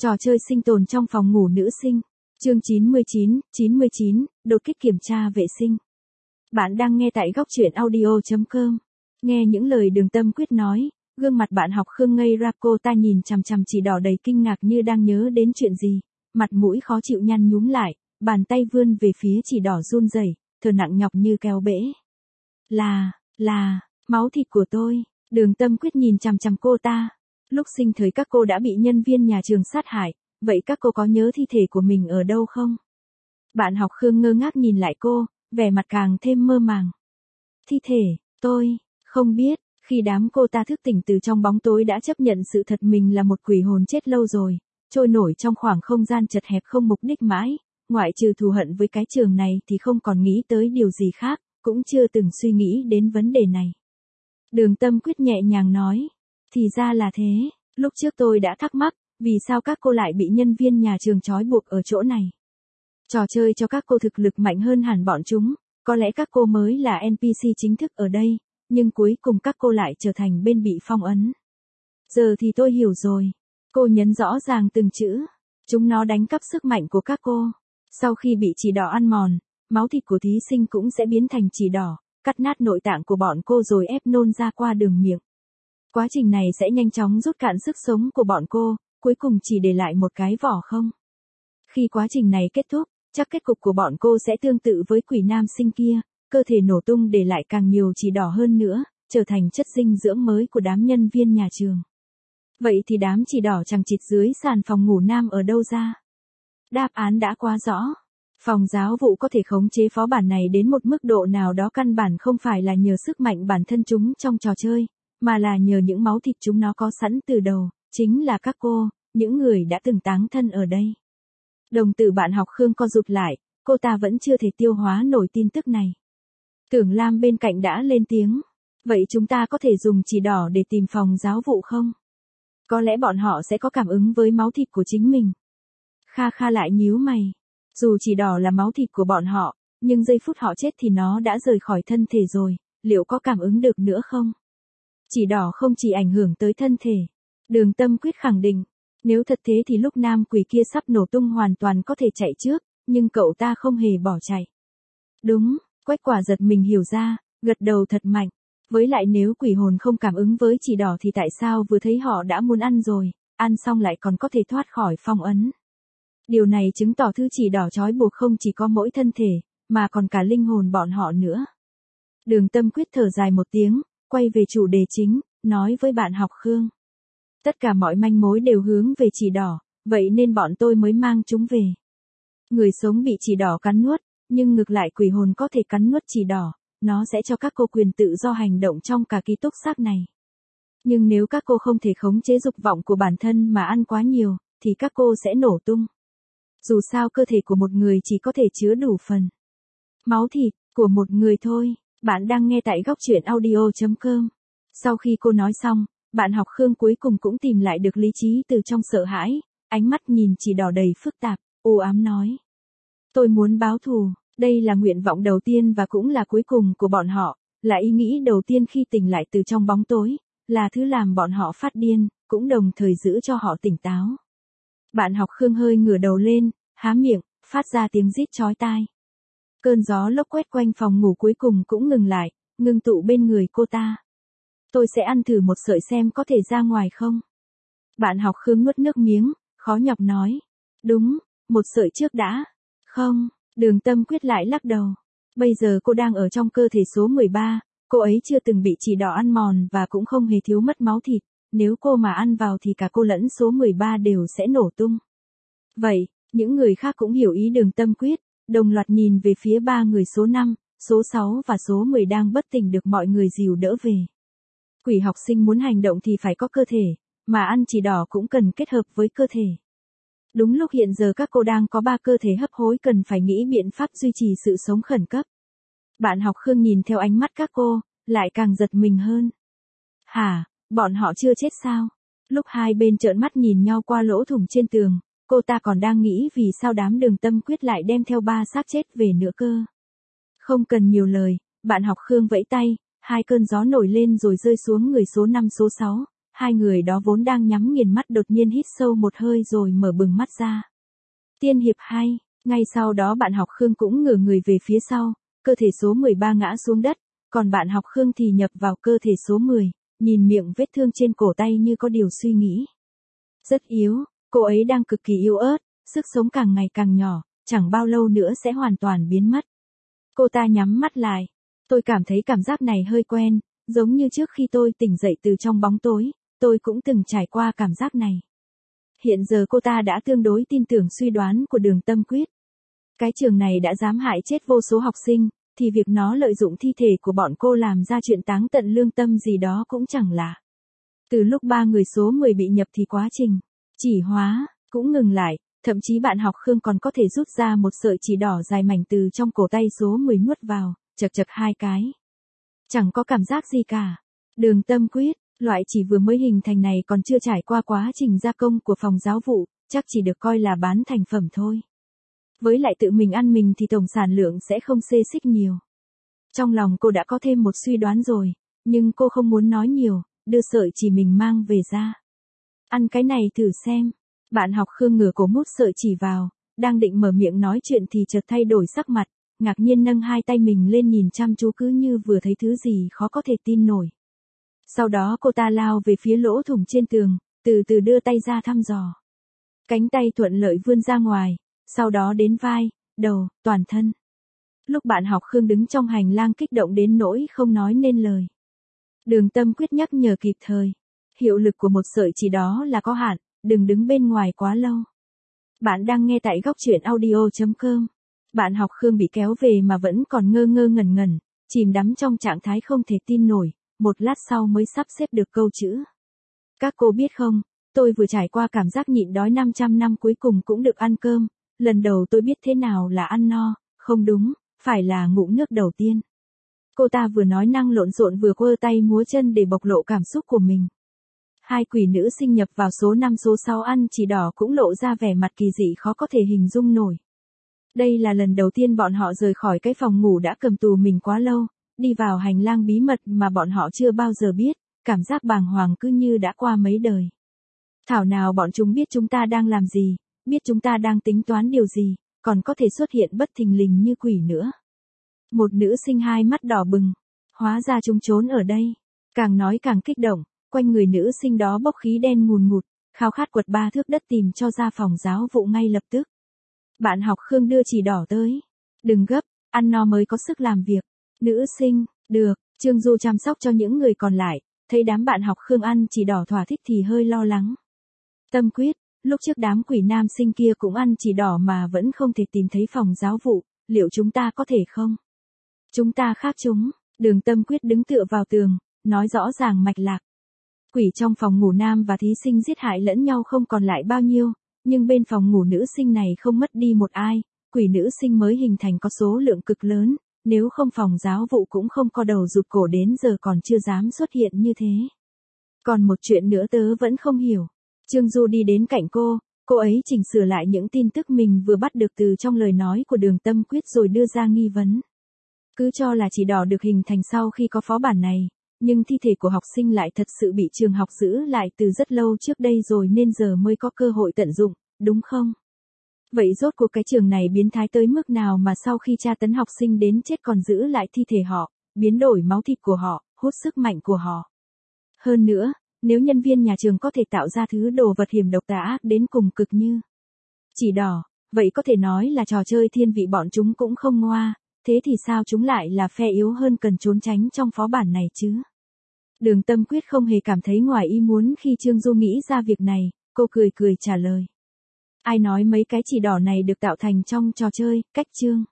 Trò chơi sinh tồn trong phòng ngủ nữ sinh. Chương 99, đột kích kiểm tra vệ sinh. Bạn đang nghe tại góc truyện audio.com. Nghe những lời Đường Tâm Quyết nói, gương mặt bạn học Khương ngây ra, cô ta nhìn chằm chằm chỉ đỏ đầy kinh ngạc như đang nhớ đến chuyện gì, mặt mũi khó chịu nhăn nhúm lại, bàn tay vươn về phía chỉ đỏ run rẩy, thở nặng nhọc như kéo bể. Là, máu thịt của tôi. Đường Tâm Quyết nhìn chằm chằm cô ta. Lúc sinh thời các cô đã bị nhân viên nhà trường sát hại, vậy các cô có nhớ thi thể của mình ở đâu không? Bạn học Khương ngơ ngác nhìn lại cô, vẻ mặt càng thêm mơ màng. Thi thể, tôi không biết. Khi đám cô ta thức tỉnh từ trong bóng tối đã chấp nhận sự thật mình là một quỷ hồn chết lâu rồi, trôi nổi trong khoảng không gian chật hẹp không mục đích mãi, ngoại trừ thù hận với cái trường này thì không còn nghĩ tới điều gì khác, cũng chưa từng suy nghĩ đến vấn đề này. Đường Tâm Quyết nhẹ nhàng nói, thì ra là thế, lúc trước tôi đã thắc mắc, vì sao các cô lại bị nhân viên nhà trường trói buộc ở chỗ này. Trò chơi cho các cô thực lực mạnh hơn hẳn bọn chúng, có lẽ các cô mới là NPC chính thức ở đây, nhưng cuối cùng các cô lại trở thành bên bị phong ấn. Giờ thì tôi hiểu rồi. Cô nhấn rõ ràng từng chữ. Chúng nó đánh cắp sức mạnh của các cô. Sau khi bị chỉ đỏ ăn mòn, máu thịt của thí sinh cũng sẽ biến thành chỉ đỏ, cắt nát nội tạng của bọn cô rồi ép nôn ra qua đường miệng. Quá trình này sẽ nhanh chóng rút cạn sức sống của bọn cô, cuối cùng chỉ để lại một cái vỏ không. Khi quá trình này kết thúc, chắc kết cục của bọn cô sẽ tương tự với quỷ nam sinh kia, cơ thể nổ tung để lại càng nhiều chỉ đỏ hơn nữa, trở thành chất dinh dưỡng mới của đám nhân viên nhà trường. Vậy thì đám chỉ đỏ chằng chịt dưới sàn phòng ngủ nam ở đâu ra? Đáp án đã quá rõ. Phòng giáo vụ có thể khống chế phó bản này đến một mức độ nào đó căn bản không phải là nhờ sức mạnh bản thân chúng trong trò chơi, mà là nhờ những máu thịt chúng nó có sẵn từ đầu, chính là các cô, những người đã từng táng thân ở đây. Đồng tử bạn học Khương co rụt lại, cô ta vẫn chưa thể tiêu hóa nổi tin tức này. Tưởng Lam bên cạnh đã lên tiếng. Vậy chúng ta có thể dùng chỉ đỏ để tìm phòng giáo vụ không? Có lẽ bọn họ sẽ có cảm ứng với máu thịt của chính mình. Kha Kha lại nhíu mày. Dù chỉ đỏ là máu thịt của bọn họ, nhưng giây phút họ chết thì nó đã rời khỏi thân thể rồi, liệu có cảm ứng được nữa không? Chỉ đỏ không chỉ ảnh hưởng tới thân thể. Đường Tâm Quyết khẳng định. Nếu thật thế thì lúc nam quỷ kia sắp nổ tung hoàn toàn có thể chạy trước, nhưng cậu ta không hề bỏ chạy. Đúng. Quách Quả giật mình hiểu ra, gật đầu thật mạnh. Với lại nếu quỷ hồn không cảm ứng với chỉ đỏ thì tại sao vừa thấy họ đã muốn ăn rồi, ăn xong lại còn có thể thoát khỏi phong ấn. Điều này chứng tỏ thứ chỉ đỏ trói buộc không chỉ có mỗi thân thể, mà còn cả linh hồn bọn họ nữa. Đường Tâm Quyết thở dài một tiếng, quay về chủ đề chính, nói với bạn học Khương. Tất cả mọi manh mối đều hướng về chỉ đỏ, vậy nên bọn tôi mới mang chúng về. Người sống bị chỉ đỏ cắn nuốt, nhưng ngược lại quỷ hồn có thể cắn nuốt chỉ đỏ, nó sẽ cho các cô quyền tự do hành động trong cả ký túc xác này. Nhưng nếu các cô không thể khống chế dục vọng của bản thân mà ăn quá nhiều, thì các cô sẽ nổ tung. Dù sao cơ thể của một người chỉ có thể chứa đủ phần máu thịt của một người thôi. Bạn đang nghe tại góc truyện audio.com. Sau khi cô nói xong, bạn học Khương cuối cùng cũng tìm lại được lý trí từ trong sợ hãi, ánh mắt nhìn chỉ đỏ đầy phức tạp, u ám nói. Tôi muốn báo thù. Đây là nguyện vọng đầu tiên và cũng là cuối cùng của bọn họ, là ý nghĩ đầu tiên khi tỉnh lại từ trong bóng tối, là thứ làm bọn họ phát điên, cũng đồng thời giữ cho họ tỉnh táo. Bạn học Khương hơi ngửa đầu lên, há miệng, phát ra tiếng rít chói tai. Cơn gió lốc quét quanh phòng ngủ cuối cùng cũng ngừng lại, ngưng tụ bên người cô ta. Tôi sẽ ăn thử một sợi xem có thể ra ngoài không? Bạn học Khương nuốt nước miếng, khó nhọc nói. Đúng, một sợi trước đã. Không. Đường Tâm Quyết lại lắc đầu. Bây giờ cô đang ở trong cơ thể số 13, cô ấy chưa từng bị chỉ đỏ ăn mòn và cũng không hề thiếu mất máu thịt, nếu cô mà ăn vào thì cả cô lẫn số 13 đều sẽ nổ tung. Vậy, những người khác cũng hiểu ý Đường Tâm Quyết, đồng loạt nhìn về phía ba người số 5, số 6 và số 10 đang bất tỉnh được mọi người dìu đỡ về. Quỷ học sinh muốn hành động thì phải có cơ thể, mà ăn chỉ đỏ cũng cần kết hợp với cơ thể. Đúng lúc hiện giờ các cô đang có 3 cơ thể hấp hối cần phải nghĩ biện pháp duy trì sự sống khẩn cấp. Bạn học Khương nhìn theo ánh mắt các cô, lại càng giật mình hơn. Hả, bọn họ chưa chết sao? Lúc hai bên trợn mắt nhìn nhau qua lỗ thủng trên tường, cô ta còn đang nghĩ vì sao đám Đường Tâm Quyết lại đem theo 3 xác chết về nữa cơ. Không cần nhiều lời, bạn học Khương vẫy tay, hai cơn gió nổi lên rồi rơi xuống người số 5 số 6, hai người đó vốn đang nhắm nghiền mắt đột nhiên hít sâu một hơi rồi mở bừng mắt ra. Tiên hiệp hay, ngay sau đó bạn học Khương cũng ngửa người về phía sau, cơ thể số 13 ngã xuống đất, còn bạn học Khương thì nhập vào cơ thể số 10, nhìn miệng vết thương trên cổ tay như có điều suy nghĩ. Rất yếu, cô ấy đang cực kỳ yếu ớt, sức sống càng ngày càng nhỏ, chẳng bao lâu nữa sẽ hoàn toàn biến mất. Cô ta nhắm mắt lại. Tôi cảm thấy cảm giác này hơi quen, giống như trước khi tôi tỉnh dậy từ trong bóng tối, tôi cũng từng trải qua cảm giác này. Hiện giờ cô ta đã tương đối tin tưởng suy đoán của Đường Tâm Quyết. Cái trường này đã dám hại chết vô số học sinh, thì việc nó lợi dụng thi thể của bọn cô làm ra chuyện táng tận lương tâm gì đó cũng chẳng lạ. Từ lúc 3 người số 10 bị nhập thì quá trình chỉ hóa cũng ngừng lại, thậm chí bạn học Khương còn có thể rút ra một sợi chỉ đỏ dài mảnh từ trong cổ tay số 10 nuốt vào, chật chật 2 cái. Chẳng có cảm giác gì cả. Đường Tâm Quyết, loại chỉ vừa mới hình thành này còn chưa trải qua quá trình gia công của phòng giáo vụ, chắc chỉ được coi là bán thành phẩm thôi. Với lại tự mình ăn mình thì tổng sản lượng sẽ không xê xích nhiều. Trong lòng cô đã có thêm một suy đoán rồi, nhưng cô không muốn nói nhiều, đưa sợi chỉ mình mang về ra. Ăn cái này thử xem. Bạn học Khương ngửa cổ mút sợi chỉ vào, đang định mở miệng nói chuyện thì chợt thay đổi sắc mặt, ngạc nhiên nâng hai tay mình lên nhìn chăm chú cứ như vừa thấy thứ gì khó có thể tin nổi. Sau đó cô ta lao về phía lỗ thủng trên tường, từ từ đưa tay ra thăm dò. Cánh tay thuận lợi vươn ra ngoài, sau đó đến vai, đầu, toàn thân. Lúc bạn học Khương đứng trong hành lang kích động đến nỗi không nói nên lời. Đường Tâm Quyết nhắc nhở kịp thời. Hiệu lực của một sợi chỉ đó là có hạn, đừng đứng bên ngoài quá lâu. Bạn đang nghe tại góc truyện audio.com. Bạn học Khương bị kéo về mà vẫn còn ngơ ngơ ngẩn ngẩn, chìm đắm trong trạng thái không thể tin nổi, một lát sau mới sắp xếp được câu chữ. Các cô biết không, tôi vừa trải qua cảm giác nhịn đói 500 năm cuối cùng cũng được ăn cơm, lần đầu tôi biết thế nào là ăn no, không đúng, phải là ngụm nước đầu tiên. Cô ta vừa nói năng lộn xộn vừa quơ tay múa chân để bộc lộ cảm xúc của mình. Hai quỷ nữ sinh nhập vào số 5 số 6 ăn chỉ đỏ cũng lộ ra vẻ mặt kỳ dị khó có thể hình dung nổi. Đây là lần đầu tiên bọn họ rời khỏi cái phòng ngủ đã cầm tù mình quá lâu, đi vào hành lang bí mật mà bọn họ chưa bao giờ biết, cảm giác bàng hoàng cứ như đã qua mấy đời. Thảo nào bọn chúng biết chúng ta đang làm gì, biết chúng ta đang tính toán điều gì, còn có thể xuất hiện bất thình lình như quỷ nữa. Một nữ sinh hai mắt đỏ bừng, hóa ra chúng trốn ở đây. Càng nói càng kích động, quanh người nữ sinh đó bốc khí đen ngùn ngụt, khao khát quật 3 thước đất tìm cho ra phòng giáo vụ ngay lập tức. Bạn học Khương đưa chỉ đỏ tới. Đừng gấp, ăn no mới có sức làm việc. Nữ sinh, được, Trương Du chăm sóc cho những người còn lại, thấy đám bạn học Khương ăn chỉ đỏ thỏa thích thì hơi lo lắng. Tâm Quyết, lúc trước đám quỷ nam sinh kia cũng ăn chỉ đỏ mà vẫn không thể tìm thấy phòng giáo vụ, liệu chúng ta có thể không? Chúng ta khác chúng. Đường Tâm Quyết đứng tựa vào tường, nói rõ ràng mạch lạc. Quỷ trong phòng ngủ nam và thí sinh giết hại lẫn nhau không còn lại bao nhiêu, nhưng bên phòng ngủ nữ sinh này không mất đi một ai, quỷ nữ sinh mới hình thành có số lượng cực lớn, nếu không phòng giáo vụ cũng không co đầu rụt cổ đến giờ còn chưa dám xuất hiện như thế. Còn một chuyện nữa tớ vẫn không hiểu. Trương Du đi đến cạnh cô ấy chỉnh sửa lại những tin tức mình vừa bắt được từ trong lời nói của Đường Tâm Quyết rồi đưa ra nghi vấn. Cứ cho là chỉ đỏ được hình thành sau khi có phó bản này, nhưng thi thể của học sinh lại thật sự bị trường học giữ lại từ rất lâu trước đây rồi nên giờ mới có cơ hội tận dụng, đúng không? Vậy rốt cuộc cái trường này biến thái tới mức nào mà sau khi tra tấn học sinh đến chết còn giữ lại thi thể họ, biến đổi máu thịt của họ, hút sức mạnh của họ. Hơn nữa, nếu nhân viên nhà trường có thể tạo ra thứ đồ vật hiểm độc tà ác đến cùng cực như chỉ đỏ, vậy có thể nói là trò chơi thiên vị bọn chúng cũng không ngoa, thế thì sao chúng lại là phe yếu hơn cần trốn tránh trong phó bản này chứ? Đường Tâm Quyết không hề cảm thấy ngoài ý muốn khi Trương Du nghĩ ra việc này, cô cười cười trả lời. Ai nói mấy cái chỉ đỏ này được tạo thành trong trò chơi, cách Trương